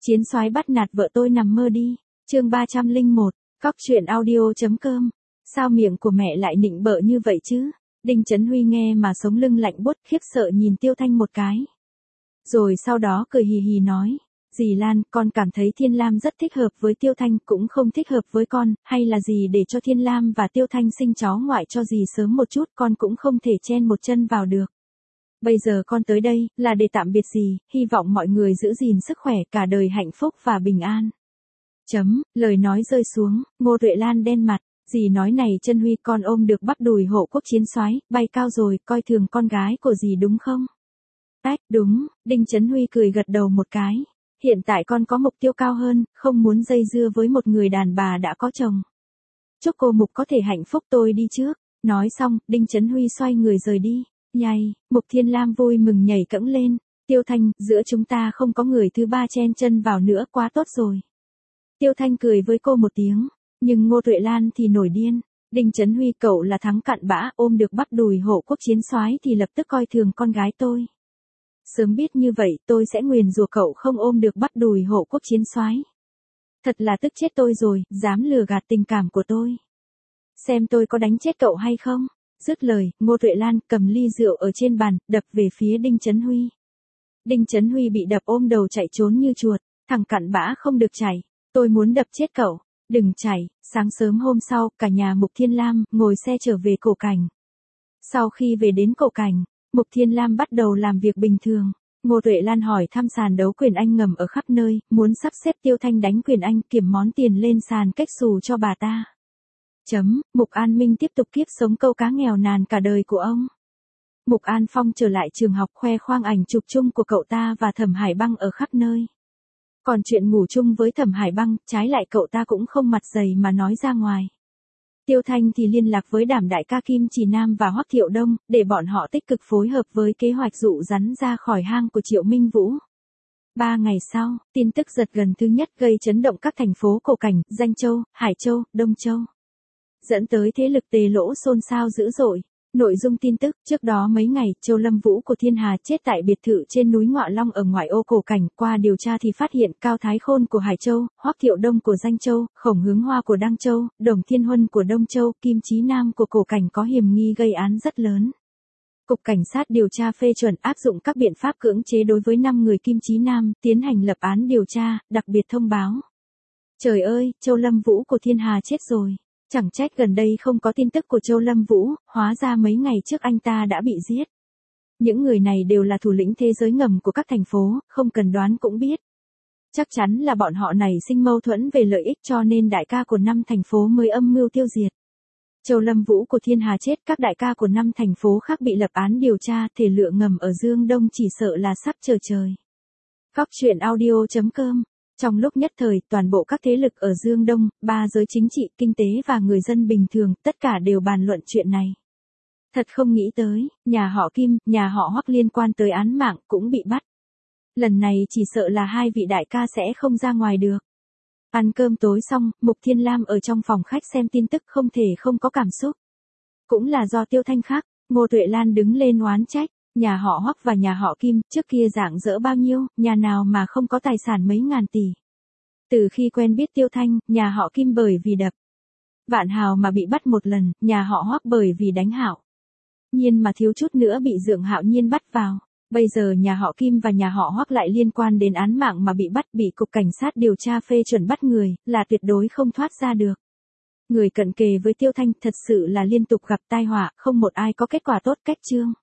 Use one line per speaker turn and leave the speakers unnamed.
Chiến soái bắt nạt vợ tôi nằm mơ đi. Chương 301, cóc.audio.com. Sao miệng của mẹ lại nịnh bợ như vậy chứ? Đinh Chấn Huy nghe mà sống lưng lạnh buốt, khiếp sợ nhìn Tiêu Thanh một cái. Rồi sau đó cười hì hì nói, dì Lan, con cảm thấy Thiên Lam rất thích hợp với Tiêu Thanh, cũng không thích hợp với con, hay là dì để cho Thiên Lam và Tiêu Thanh sinh cháu ngoại cho dì sớm một chút, con cũng không thể chen một chân vào được. Bây giờ con tới đây, là để tạm biệt dì, hy vọng mọi người giữ gìn sức khỏe cả đời hạnh phúc và bình an. Lời nói rơi xuống, Ngô Tuệ Lan đen mặt, dì nói này Chấn Huy, con ôm được bắp đùi hộ quốc chiến soái, bay cao rồi, coi thường con gái của dì đúng không? Đúng, Đinh Chấn Huy cười gật đầu một cái. Hiện tại con có mục tiêu cao hơn, không muốn dây dưa với một người đàn bà đã có chồng. Chúc cô Mục có thể hạnh phúc, tôi đi trước. Nói xong, Đinh Chấn Huy xoay người rời đi. Nhây, Mục Thiên Lam vui mừng nhảy cẫng lên. Tiêu Thanh, giữa chúng ta không có người thứ ba chen chân vào nữa, quá tốt rồi. Tiêu Thanh cười với cô một tiếng, nhưng Ngô Tuệ Lan thì nổi điên. Đinh Chấn Huy, cậu là thắng cặn bã, ôm được bắp đùi hộ quốc chiến soái thì lập tức coi thường con gái tôi. Sớm biết như vậy, tôi sẽ nguyền rủa cậu không ôm được bắp đùi hộ quốc chiến soái. Thật là tức chết tôi rồi, dám lừa gạt tình cảm của tôi. Xem tôi có đánh chết cậu hay không? Dứt lời, Ngô Tuệ Lan cầm ly rượu ở trên bàn, đập về phía Đinh Chấn Huy. Đinh Chấn Huy bị đập ôm đầu chạy trốn như chuột, thằng cặn bã không được chảy, tôi muốn đập chết cậu, đừng chảy. Sáng sớm hôm sau, cả nhà Mục Thiên Lam ngồi xe trở về Cổ Cảnh. Sau khi về đến Cổ Cảnh, Mục Thiên Lam bắt đầu làm việc bình thường. Ngô Tuệ Lan hỏi thăm sàn đấu quyền Anh ngầm ở khắp nơi, muốn sắp xếp Tiêu Thanh đánh quyền Anh, kiểm món tiền lên sàn cách xù cho bà ta. Mục An Minh tiếp tục kiếp sống câu cá nghèo nàn cả đời của ông. Mục An Phong trở lại trường học khoe khoang ảnh chụp chung của cậu ta và Thẩm Hải Băng ở khắp nơi. Còn chuyện ngủ chung với Thẩm Hải Băng, trái lại cậu ta cũng không mặt dày mà nói ra ngoài. Tiêu Thanh thì liên lạc với Đảm đại ca Kim Chỉ Nam và Hoắc Thiệu Đông, để bọn họ tích cực phối hợp với kế hoạch dụ rắn ra khỏi hang của Triệu Minh Vũ. 3 ngày sau, tin tức giật gần thứ nhất gây chấn động các thành phố Cổ Cảnh, Danh Châu, Hải Châu, Đông Châu. Dẫn tới thế lực tề lỗ xôn xao dữ dội. Nội dung tin tức, trước đó mấy ngày, Châu Lâm Vũ của Thiên Hà chết tại biệt thự trên núi Ngọa Long ở ngoại ô Cổ Cảnh. Qua điều tra thì phát hiện Cao Thái Khôn của Hải Châu, Hoắc Thiệu Đông của Danh Châu, Khổng Hướng Hoa của Đăng Châu, Đồng Thiên Huân của Đông Châu, Kim Chí Nam của Cổ Cảnh có hiểm nghi gây án rất lớn. Cục Cảnh sát điều tra phê chuẩn áp dụng các biện pháp cưỡng chế đối với 5 người Kim Chí Nam, tiến hành lập án điều tra, đặc biệt thông báo. Trời ơi, Châu Lâm Vũ của Thiên Hà chết rồi. Chẳng trách gần đây không có tin tức của Châu Lâm Vũ, hóa ra mấy ngày trước anh ta đã bị giết. Những người này đều là thủ lĩnh thế giới ngầm của các thành phố, không cần đoán cũng biết. Chắc chắn là bọn họ này sinh mâu thuẫn về lợi ích cho nên đại ca của 5 thành phố mới âm mưu tiêu diệt. Châu Lâm Vũ của Thiên Hà chết, các đại ca của 5 thành phố khác bị lập án điều tra, thể lựa ngầm ở Dương Đông chỉ sợ là sắp chờ trời. cóc.audio.com. Trong lúc nhất thời, toàn bộ các thế lực ở Dương Đông, 3 giới chính trị, kinh tế và người dân bình thường, tất cả đều bàn luận chuyện này. Thật không nghĩ tới, nhà họ Kim, nhà họ Hoắc liên quan tới án mạng cũng bị bắt. Lần này chỉ sợ là 2 vị đại ca sẽ không ra ngoài được. Ăn cơm tối xong, Mục Thiên Lam ở trong phòng khách xem tin tức không thể không có cảm xúc. Cũng là do Tiêu Thanh khác, Ngô Tuệ Lan đứng lên oán trách. Nhà họ Hoắc và nhà họ Kim, trước kia rạng rỡ bao nhiêu, nhà nào mà không có tài sản mấy ngàn tỷ. Từ khi quen biết Tiêu Thanh, nhà họ Kim bởi vì đập Vạn Hào mà bị bắt một lần, nhà họ Hoắc bởi vì đánh Hạo Nhiên mà thiếu chút nữa bị Dượng Hạo Nhiên bắt vào. Bây giờ nhà họ Kim và nhà họ Hoắc lại liên quan đến án mạng mà bị bắt, bị Cục Cảnh sát điều tra phê chuẩn bắt người, là tuyệt đối không thoát ra được. Người cận kề với Tiêu Thanh thật sự là liên tục gặp tai họa, không một ai có kết quả tốt cách chương.